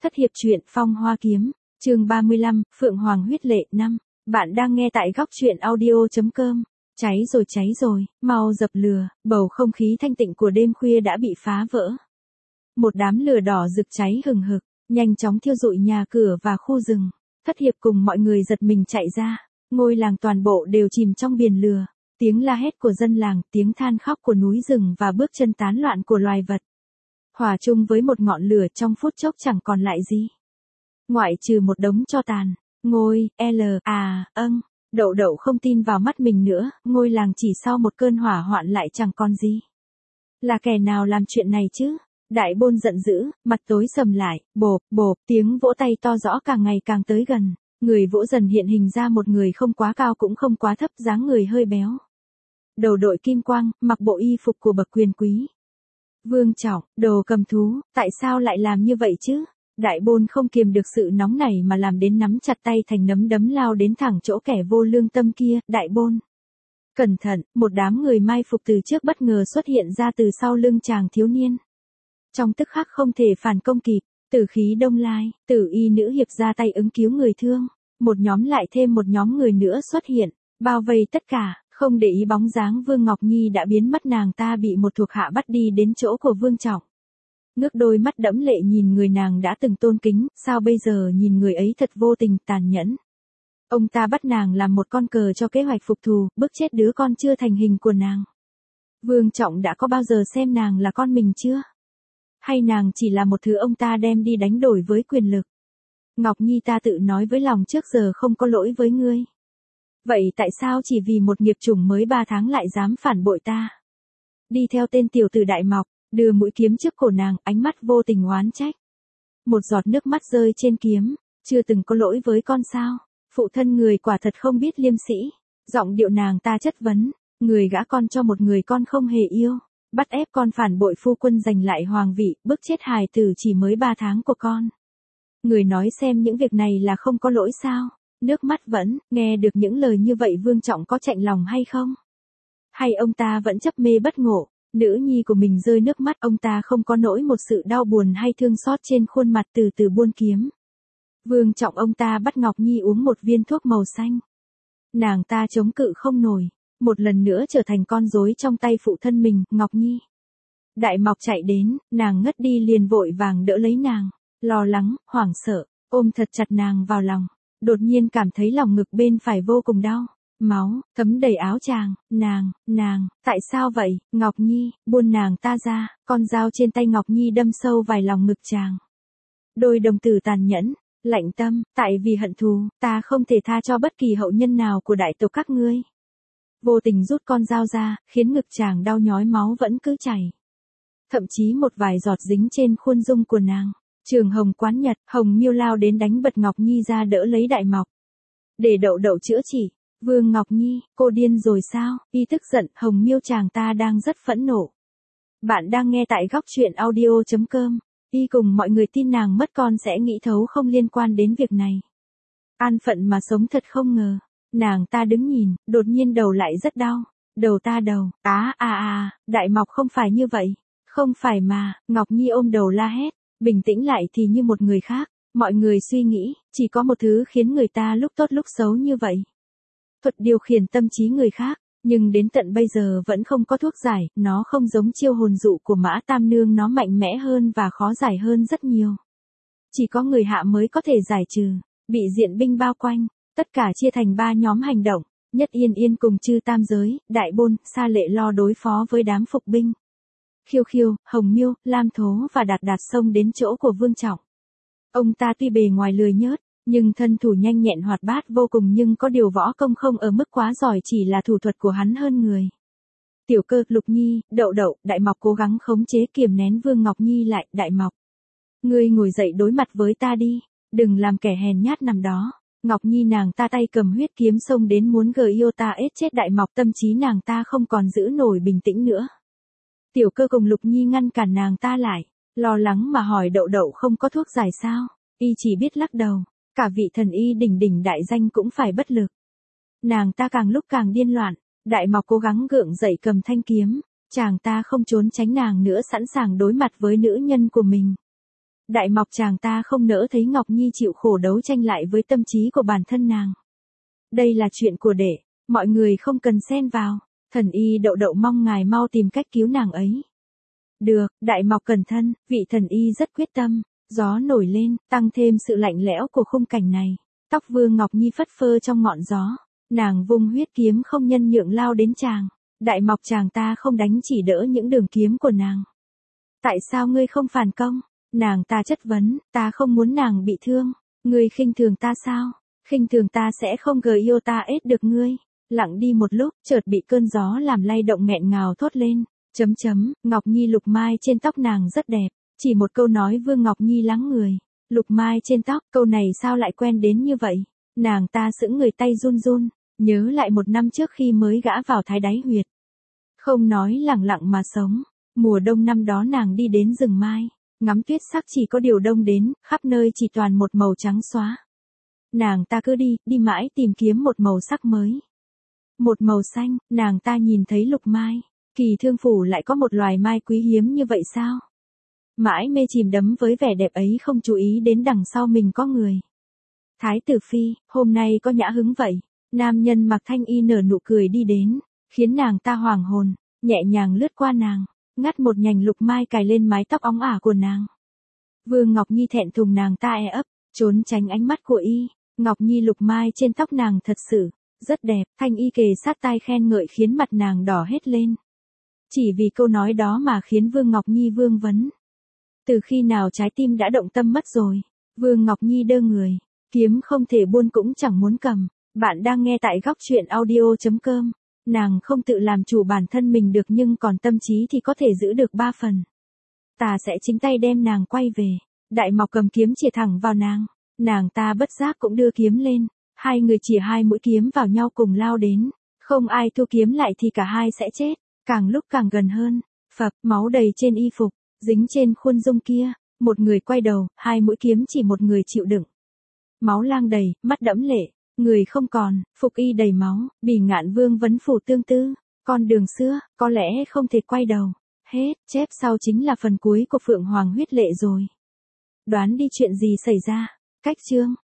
Thất hiệp truyện Phong Hoa Kiếm, chương 35, Phượng Hoàng huyết lệ 5. Bạn đang nghe tại góc truyện audio.com. Cháy rồi, mau dập lửa, bầu không khí thanh tịnh của đêm khuya đã bị phá vỡ. Một đám lửa đỏ rực cháy hừng hực, nhanh chóng thiêu rụi nhà cửa và khu rừng. Thất hiệp cùng mọi người giật mình chạy ra, ngôi làng toàn bộ đều chìm trong biển lửa. Tiếng la hét của dân làng, tiếng than khóc của núi rừng và bước chân tán loạn của loài vật. Hòa chung với một ngọn lửa trong phút chốc chẳng còn lại gì. Ngoại trừ một đống tro tàn, ngôi, Đậu đậu không tin vào mắt mình nữa, ngôi làng chỉ sau một cơn hỏa hoạn lại chẳng còn gì. Là kẻ nào làm chuyện này chứ? Đại bôn giận dữ, mặt tối sầm lại, bộp, tiếng vỗ tay to rõ càng ngày càng tới gần. Người vỗ dần hiện hình ra một người không quá cao cũng không quá thấp, dáng người hơi béo. Đầu đội kim quang, mặc bộ y phục của bậc quyền quý. Vương Trọng, đồ cầm thú, tại sao lại làm như vậy chứ? Đại bôn không kiềm được sự nóng nảy mà làm đến nắm chặt tay thành nắm đấm lao đến thẳng chỗ kẻ vô lương tâm kia. Đại bôn, cẩn thận, một đám người mai phục từ trước bất ngờ xuất hiện ra từ sau lưng chàng thiếu niên. Trong tức khắc không thể phản công kịp, tử khí đông lai, tử y nữ hiệp ra tay ứng cứu người thương. Một nhóm lại thêm một nhóm người nữa xuất hiện, bao vây tất cả. Không để ý bóng dáng Vương Ngọc Nhi đã biến mất, nàng ta bị một thuộc hạ bắt đi đến chỗ của Vương Trọng. Ngước đôi mắt đẫm lệ nhìn người nàng đã từng tôn kính, sao bây giờ nhìn người ấy thật vô tình, tàn nhẫn. Ông ta bắt nàng làm một con cờ cho kế hoạch phục thù, bức chết đứa con chưa thành hình của nàng. Vương Trọng đã có bao giờ xem nàng là con mình chưa? Hay nàng chỉ là một thứ ông ta đem đi đánh đổi với quyền lực? Ngọc Nhi, ta tự nói với lòng trước giờ không có lỗi với ngươi. Vậy tại sao chỉ vì một nghiệp chủng mới 3 tháng lại dám phản bội ta? Đi theo tên tiểu tử Đại Mọc, đưa mũi kiếm trước cổ nàng, ánh mắt vô tình oán trách. Một giọt nước mắt rơi trên kiếm, chưa từng có lỗi với con sao? Phụ thân người quả thật không biết liêm sĩ. Giọng điệu nàng ta chất vấn, người gả con cho một người con không hề yêu, bắt ép con phản bội phu quân giành lại hoàng vị, bức chết hài tử chỉ mới 3 tháng của con. Người nói xem những việc này là không có lỗi sao? Nước mắt vẫn, nghe được những lời như vậy Vương Trọng có chạnh lòng hay không? Hay ông ta vẫn chấp mê bất ngộ, nữ nhi của mình rơi nước mắt, ông ta không có nỗi một sự đau buồn hay thương xót trên khuôn mặt từ từ buôn kiếm. Vương Trọng ông ta bắt Ngọc Nhi uống một viên thuốc màu xanh. Nàng ta chống cự không nổi, một lần nữa trở thành con rối trong tay phụ thân mình, Ngọc Nhi. Đại Mọc chạy đến, nàng ngất đi liền vội vàng đỡ lấy nàng, lo lắng, hoảng sợ, ôm thật chặt nàng vào lòng. Đột nhiên cảm thấy lòng ngực bên phải vô cùng đau, máu, thấm đầy áo chàng, nàng, tại sao vậy, Ngọc Nhi, buông nàng ta ra, con dao trên tay Ngọc Nhi đâm sâu vào lòng ngực chàng. Đôi đồng tử tàn nhẫn, lạnh tâm, tại vì hận thù, ta không thể tha cho bất kỳ hậu nhân nào của đại tộc các ngươi. Vô tình rút con dao ra, khiến ngực chàng đau nhói, máu vẫn cứ chảy. Thậm chí một vài giọt dính trên khuôn dung của nàng. Trường Hồng quán Nhật, Hồng Miêu lao đến đánh bật Ngọc Nhi ra đỡ lấy Đại Mọc. Để đậu đậu chữa trị. Vương Ngọc Nhi, cô điên rồi sao? Y tức giận, Hồng Miêu chàng ta đang rất phẫn nộ. Bạn đang nghe tại góc truyện audio.com. Y cùng mọi người tin nàng mất con sẽ nghĩ thấu không liên quan đến việc này. An phận mà sống thật không ngờ. Nàng ta đứng nhìn, đột nhiên đầu lại rất đau. Đầu ta đầu, Đại Mọc không phải như vậy. Không phải mà, Ngọc Nhi ôm đầu la hét. Bình tĩnh lại thì như một người khác, mọi người suy nghĩ, chỉ có một thứ khiến người ta lúc tốt lúc xấu như vậy. Thuật điều khiển tâm trí người khác, nhưng đến tận bây giờ vẫn không có thuốc giải, nó không giống chiêu hồn dụ của Mã Tam Nương, nó mạnh mẽ hơn và khó giải hơn rất nhiều. Chỉ có người hạ mới có thể giải trừ, bị diện binh bao quanh, tất cả chia thành 3 nhóm hành động, Nhất Yên cùng Chư Tam Giới, Đại Bôn, Sa Lệ lo đối phó với đám phục binh. Khiêu Khiêu, Hồng Miêu, Lam Thố và Đạt Đạt xông đến chỗ của Vương Trọng. Ông ta tuy bề ngoài lười nhớt, nhưng thân thủ nhanh nhẹn hoạt bát vô cùng, nhưng có điều võ công không ở mức quá giỏi, chỉ là thủ thuật của hắn hơn người. Tiểu Cơ, Lục Nhi, Đậu Đậu, Đại Mọc cố gắng khống chế kiềm nén Vương Ngọc Nhi lại. Đại Mọc, ngươi ngồi dậy đối mặt với ta đi, đừng làm kẻ hèn nhát nằm đó. Ngọc Nhi nàng ta tay cầm huyết kiếm xông đến muốn yêu ta ết chết Đại Mọc, tâm trí nàng ta không còn giữ nổi bình tĩnh nữa. Tiểu Cơ cùng Lục Nhi ngăn cản nàng ta lại, lo lắng mà hỏi Đậu Đậu không có thuốc giải sao? Y chỉ biết lắc đầu, cả vị thần y đỉnh đỉnh đại danh cũng phải bất lực. Nàng ta càng lúc càng điên loạn, Đại Mọc cố gắng gượng dậy cầm thanh kiếm, chàng ta không trốn tránh nàng nữa, sẵn sàng đối mặt với nữ nhân của mình. Đại Mọc chàng ta không nỡ thấy Ngọc Nhi chịu khổ đấu tranh lại với tâm trí của bản thân nàng. Đây là chuyện của đệ, mọi người không cần xen vào, thần y Đậu Đậu mong ngài mau tìm cách cứu nàng ấy. Được, Đại Mọc cẩn thân, vị thần y rất quyết tâm, gió nổi lên, tăng thêm sự lạnh lẽo của khung cảnh này. Tóc Vương Ngọc Nhi phất phơ trong ngọn gió, nàng vung huyết kiếm không nhân nhượng lao đến chàng. Đại Mọc chàng ta không đánh chỉ đỡ những đường kiếm của nàng. Tại sao ngươi không phản công? Nàng ta chất vấn, ta không muốn nàng bị thương. Ngươi khinh thường ta sao? Khinh thường ta sẽ không gờ yêu ta ết được ngươi. Lặng đi một lúc, chợt bị cơn gió làm lay động nghẹn ngào thốt lên. Ngọc Nhi lục mai trên tóc nàng rất đẹp. Chỉ một câu nói Vương Ngọc Nhi lắng người. Lục mai trên tóc, câu này sao lại quen đến như vậy? Nàng ta sững người, tay run run, nhớ lại một năm trước khi mới gã vào Thái Đáy Huyệt. Không nói lẳng lặng mà sống. Mùa đông năm đó nàng đi đến rừng mai, ngắm tuyết sắc chỉ có điều đông đến, khắp nơi chỉ toàn một màu trắng xóa. Nàng ta cứ đi mãi tìm kiếm một màu sắc mới. Một màu xanh, nàng ta nhìn thấy lục mai. Kỳ Thương Phủ lại có một loài mai quý hiếm như vậy sao? Mãi mê chìm đắm với vẻ đẹp ấy không chú ý đến đằng sau mình có người. Thái tử Phi, hôm nay có nhã hứng vậy. Nam nhân mặc thanh y nở nụ cười đi đến, khiến nàng ta hoàng hồn, nhẹ nhàng lướt qua nàng, ngắt một nhành lục mai cài lên mái tóc óng ả của nàng. Vương Ngọc Nhi thẹn thùng nàng ta ấp, trốn tránh ánh mắt của y. Ngọc Nhi lục mai trên tóc nàng thật sự rất đẹp, thanh y kề sát tai khen ngợi khiến mặt nàng đỏ hết lên. Chỉ vì câu nói đó mà khiến Vương Ngọc Nhi vương vấn. Từ khi nào trái tim đã động tâm mất rồi? Vương Ngọc Nhi đơ người, kiếm không thể buôn cũng chẳng muốn cầm. Bạn đang nghe tại góc truyện audio.com. Nàng không tự làm chủ bản thân mình được nhưng còn tâm trí thì có thể giữ được 3 phần. Ta sẽ chính tay đem nàng quay về. Đại Mọc cầm kiếm chĩa thẳng vào nàng. Nàng ta bất giác cũng đưa kiếm lên. Hai người chĩa hai mũi kiếm vào nhau cùng lao đến. Không ai thua kiếm lại thì cả hai sẽ chết. Càng lúc càng gần hơn. Phập, máu đầy trên y phục, dính trên khuôn dung kia. Một người quay đầu, hai mũi kiếm chỉ một người chịu đựng. Máu lang đầy, mắt đẫm lệ. Người không còn, phục y đầy máu, Bỉ Ngạn Vương vấn phủ tương tư. Con đường xưa, có lẽ không thể quay đầu. Hết, chép sau chính là phần cuối của Phượng Hoàng huyết lệ rồi. Đoán đi chuyện gì xảy ra. Cách chương.